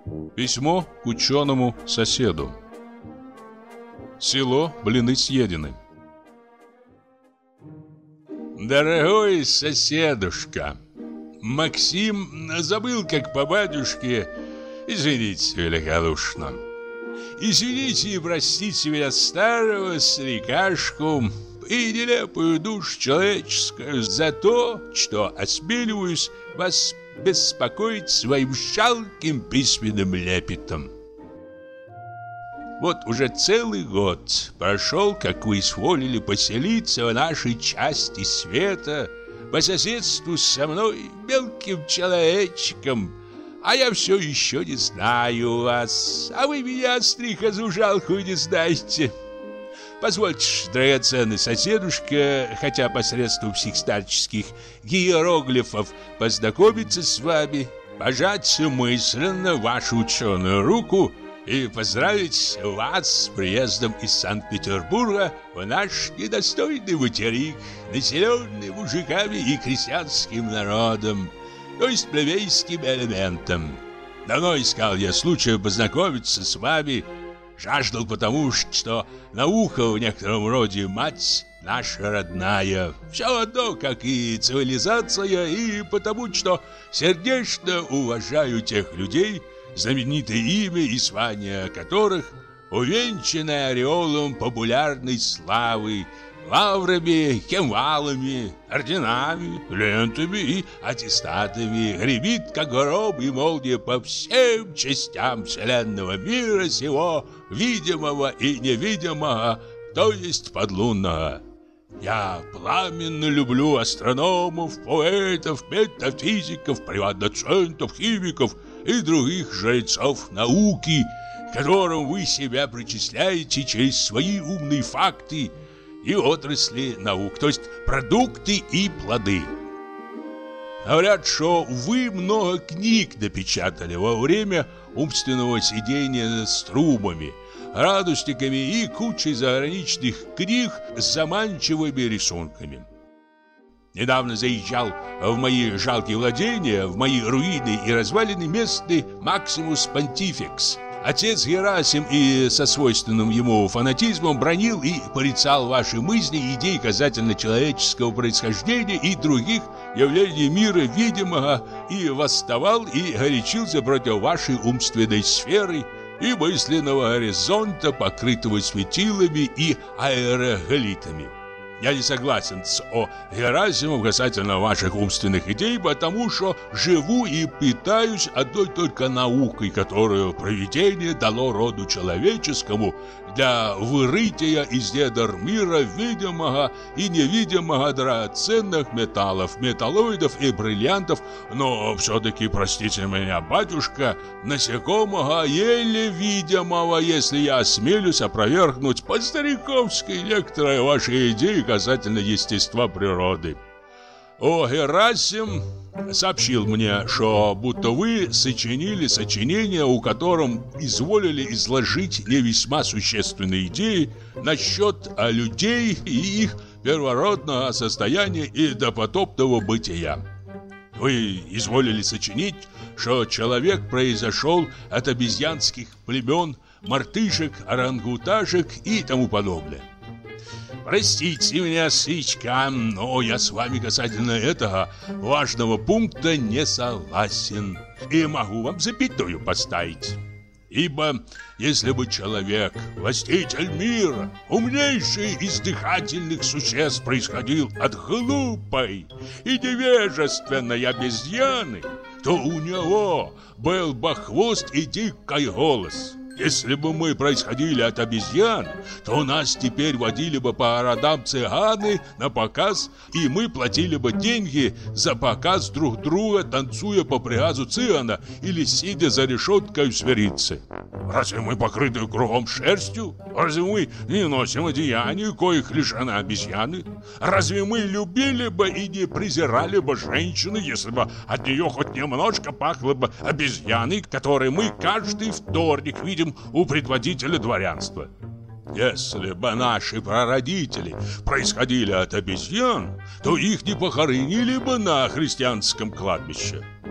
Письмо к ученому-соседу. Село, блины съедены. Дорогой соседушка, Максим забыл, как по батюшке. Извините великодушно. Извините и простите меня, старого старикашку и нелепую душу человеческую, за то, что осмеливаюсь вас беспокоить своим жалким письменным лепетом. Вот уже целый год прошел, как вы изволили поселиться в нашей части света по соседству со мной, мелким человечком, а я все еще не знаю вас, а вы меня, стрихозу жалкую, не знаете. Позвольте, драгоценный соседушка, хотя посредством всех старческих иероглифов познакомиться с вами, пожать мысленно вашу ученую руку и поздравить вас с приездом из Санкт-Петербурга в наш недостойный материк, населенный мужиками и крестьянским народом, то есть плебейским элементом. Давно искал я случая познакомиться с вами, жаждал потому, что наука в некотором роде мать наша родная, все одно, как и цивилизация, и потому, что сердечно уважаю тех людей, знаменитое имя и звание которых увенчаны ореолом популярной славы, лаврами, кемвалами, орденами, лентами и аттестатами, гремит, как гром и молния по всем частям вселенного мира сего, видимого и невидимого, то есть подлунного. Я пламенно люблю астрономов, поэтов, метафизиков, приват-доцентов, химиков и других жрецов науки, к которым вы себя причисляете через свои умные факты и отрасли наук, то есть продукты и плоды. Говорят, что вы много книг напечатали во время умственного сидения с трубами, градусниками и кучей заграничных книг с заманчивыми рисунками. Недавно заезжал в мои жалкие владения, в мои руины и развалины местный Максимус Понтификс. Отец Герасим и со свойственным ему фанатизмом бранил и порицал ваши мысли и идеи касательно человеческого происхождения и других явлений мира видимого, и восставал и горячился против вашей умственной сферы и мысленного горизонта, покрытого светилами и аэроголитами. Я не согласен с Герасимом касательно ваших умственных идей, потому что живу и питаюсь одной только наукой, которую провидение дало роду человеческому для вырытия из недр мира видимого и невидимого драгоценных металлов, металлоидов и бриллиантов, но все-таки, простите меня, батюшка, насекомого еле видимого, если я осмелюсь опровергнуть по-стариковски некоторые ваши идеи касательно естества природы. Герасим сообщил мне, что будто вы сочинили сочинение, у котором изволили изложить не весьма существенные идеи насчет людей и их первородного состояния и допотопного бытия. Вы изволили сочинить, что человек произошел от обезьянских племен, мартышек, орангуташек и тому подобное. Простите меня, сычкам, но я с вами касательно этого важного пункта не согласен и могу вам запятую поставить. Ибо если бы человек, властитель мира, умнейший из дыхательных существ, происходил от глупой и невежественной обезьяны, то у него был бы хвост и дикий голос. Если бы мы происходили от обезьян, то нас теперь водили бы по городам цыганы на показ, и мы платили бы деньги за показ друг друга, танцуя по приказу цыгана или сидя за решеткой в зверице. Разве мы покрыты кругом шерстью? Разве мы не носим одеяний, коих лишены обезьяны? Разве мы любили бы и не презирали бы женщины, если бы от нее хоть немножко пахло бы обезьяной, которой мы каждый вторник видим у предводителя дворянства? Если бы наши прародители происходили от обезьян, то их не похоронили бы на христианском кладбище.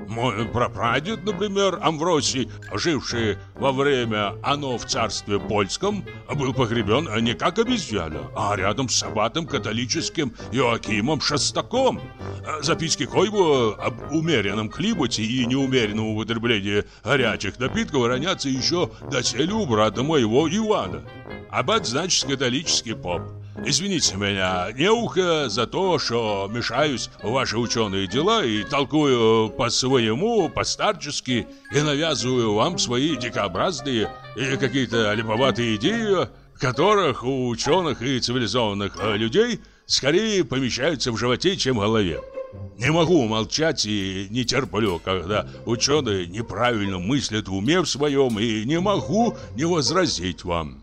Мой прапрадед, например, Амвросий, живший во время оно в царстве польском, был погребен не как обезьяна, а рядом с аббатом католическим Иоакимом Шестаком, записки коего об умеренном климате и неумеренном употреблении горячих напитков хранятся еще доселе у брата моего Ивана. Аббат, значит, католический поп. Извините меня, неухо за то, что мешаюсь в ваши ученые дела и толкую по-своему, по-старчески, и навязываю вам свои дикообразные и какие-то липоватые идеи, которых у ученых и цивилизованных людей скорее помещаются в животе, чем в голове. Не могу молчать и не терплю, когда ученые неправильно мыслят в уме в своем, и не могу не возразить вам.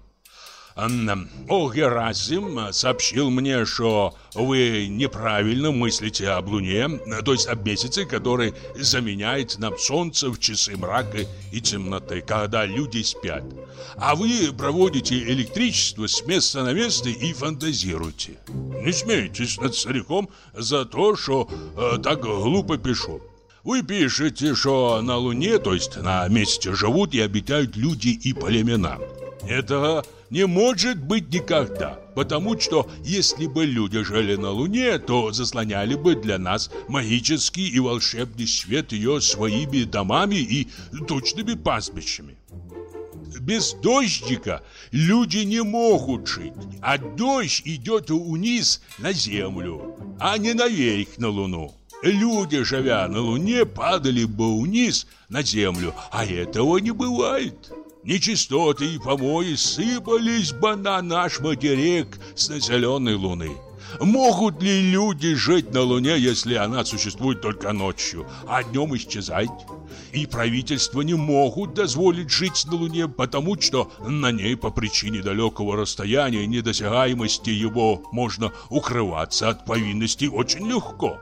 О, Герасим сообщил мне, что вы неправильно мыслите об Луне, то есть об месяце, который заменяет нам солнце в часы мрака и темноты, когда люди спят. А вы проводите электричество с места на место и фантазируете. Не смейтесь над стариком за то, что так глупо пишу. Вы пишете, что на Луне, то есть на месте, живут и обитают люди и племена. Это не может быть никогда, потому что если бы люди жили на Луне, то заслоняли бы для нас магический и волшебный свет ее своими домами и тучными пастбищами. Без дождика люди не могут жить, а дождь идет вниз на землю, а не наверх на Луну. Люди, живя на Луне, падали бы вниз на землю, а этого не бывает. Нечистоты и помои сыпались бы на наш материк с населенной Луны. Могут ли люди жить на Луне, если она существует только ночью, а днем исчезает? И правительства не могут дозволить жить на Луне, потому что на ней по причине далекого расстояния и недосягаемости его можно укрываться от повинностей очень легко.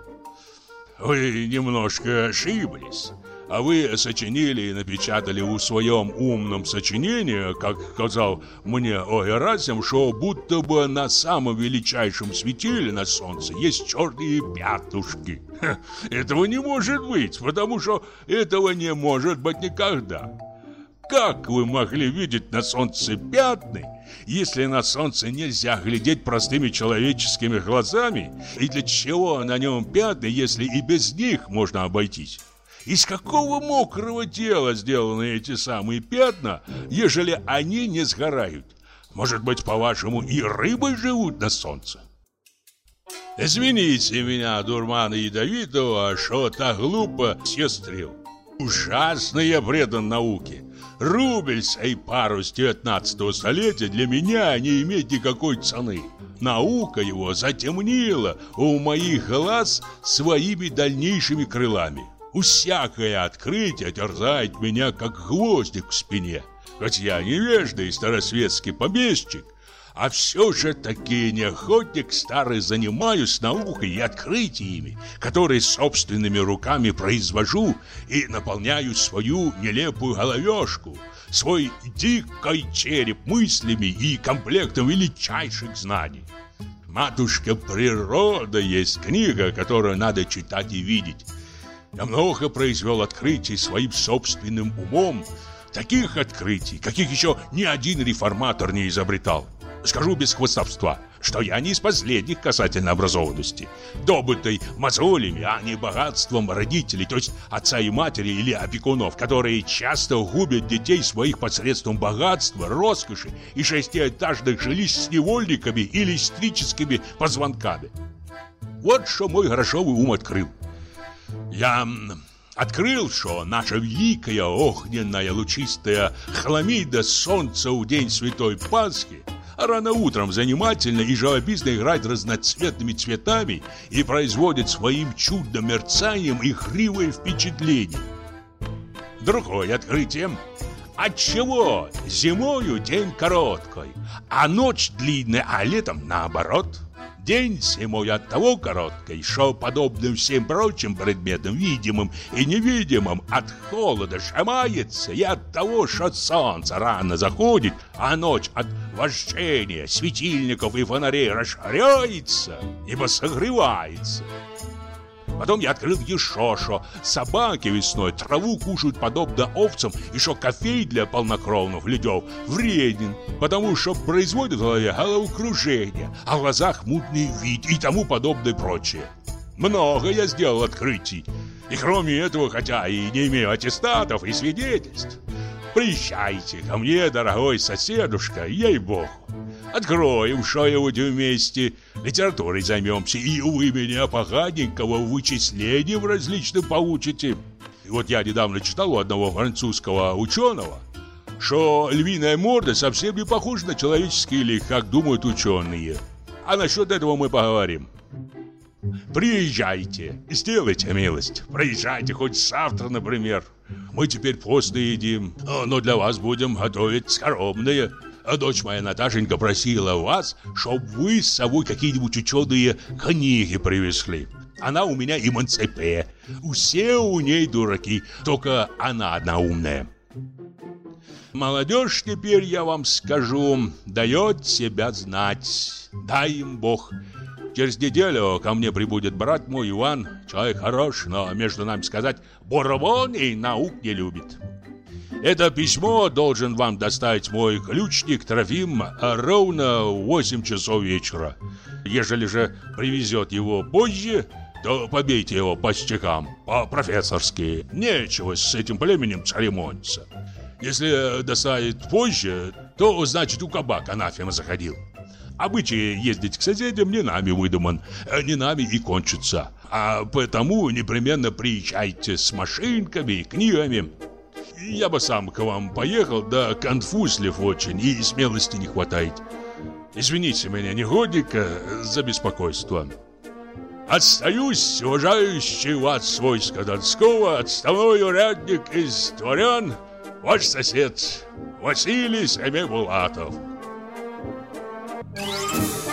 Вы немножко ошиблись. А вы сочинили и напечатали в своем умном сочинении, как сказал мне Герасим, что будто бы на самом величайшем светиле на солнце есть черные пятнышки. Этого не может быть, потому что этого не может быть никогда. Как вы могли видеть на солнце пятны, если на солнце нельзя глядеть простыми человеческими глазами? И для чего на нем пятна, если и без них можно обойтись? Из какого мокрого тела сделаны эти самые пятна, ежели они не сгорают? Может быть, по-вашему, и рыбы живут на солнце? Извините меня, дурмана ядовитого, что так глупо сестрил. Ужасно я предан науке. Рубль сей парус 19-го столетия для меня не имеет никакой цены. Наука его затемнила у моих глаз своими дальнейшими крылами. Всякое открытие терзает меня, как гвоздик в спине. Хоть я невежда и старосветский помещик, а все же таки не охотник старый занимаюсь наукой и открытиями, которые собственными руками произвожу и наполняю свою нелепую головешку, свой дикий череп мыслями и комплектом величайших знаний. Матушка природа есть книга, которую надо читать и видеть. Я много произвел открытий своим собственным умом, таких открытий, каких еще ни один реформатор не изобретал. Скажу без хвастовства, что я не из последних касательно образованности, добытой мозолями, а не богатством родителей, то есть отца и матери или опекунов, которые часто губят детей своих посредством богатства, роскоши и шестиэтажных жилищ с невольниками или электрическими позвонками. Вот что мой грошовый ум открыл. Я открыл, что наша великая огненная лучистая хламида солнца в день Святой Пасхи рано утром занимательно и живописно играет разноцветными цветами и производит своим чудным мерцанием игривое впечатление. Другое открытие. Отчего зимою день короткий, а ночь длинная, а летом наоборот? День зимой от того короткий, что, подобно всем прочим предметам, видимым и невидимым, от холода сжимается, и от того, что солнце рано заходит, а ночь от вожжения светильников и фонарей расширяется, ибо согревается. Потом я открыл еще, что собаки весной траву кушают подобно овцам, и что кофей для полнокровных людей вреден, потому что производит в голове головокружение, а в глазах мутный вид и тому подобное прочее. Много я сделал открытий. И кроме этого, хотя и не имею аттестатов и свидетельств, приезжайте ко мне, дорогой соседушка, ей-богу. Откроем что-нибудь вместе, литературой займемся, и вы меня поганенького вычислением различным получите. И вот я недавно читал у одного французского ученого, что львиная морда совсем не похожа на человеческий лик, как думают ученые. А насчет этого мы поговорим. Приезжайте, сделайте милость. Приезжайте хоть завтра, например. Мы теперь постно едим, но для вас будем готовить скоромное. Дочь моя Наташенька просила вас, чтобы вы с собой какие-нибудь ученые книги привезли. Она у меня эмансипе. Все у ней дураки, только она одна умная. Молодежь теперь, я вам скажу, дает себя знать. Дай им Бог. Через неделю ко мне прибудет брат мой Иван. Человек хорош, но, между нами сказать, бурбон и наук не любит. Это письмо должен вам доставить мой ключник Трофим ровно в 8 часов вечера. Ежели же привезет его позже, то побейте его по стихам, по-профессорски. Нечего с этим племенем церемониться. Если доставит позже, то, значит, у кабак анафема заходил. Обычай ездить к соседям не нами выдуман, не нами и кончится. А потому непременно приезжайте с машинками и книгами. Я бы сам к вам поехал, да конфузлив очень, и смелости не хватает. Извините меня, негодника, за беспокойство. Остаюсь, уважающий вас войска Донского, отставной урядник из дворян, ваш сосед Василий Семибулатов.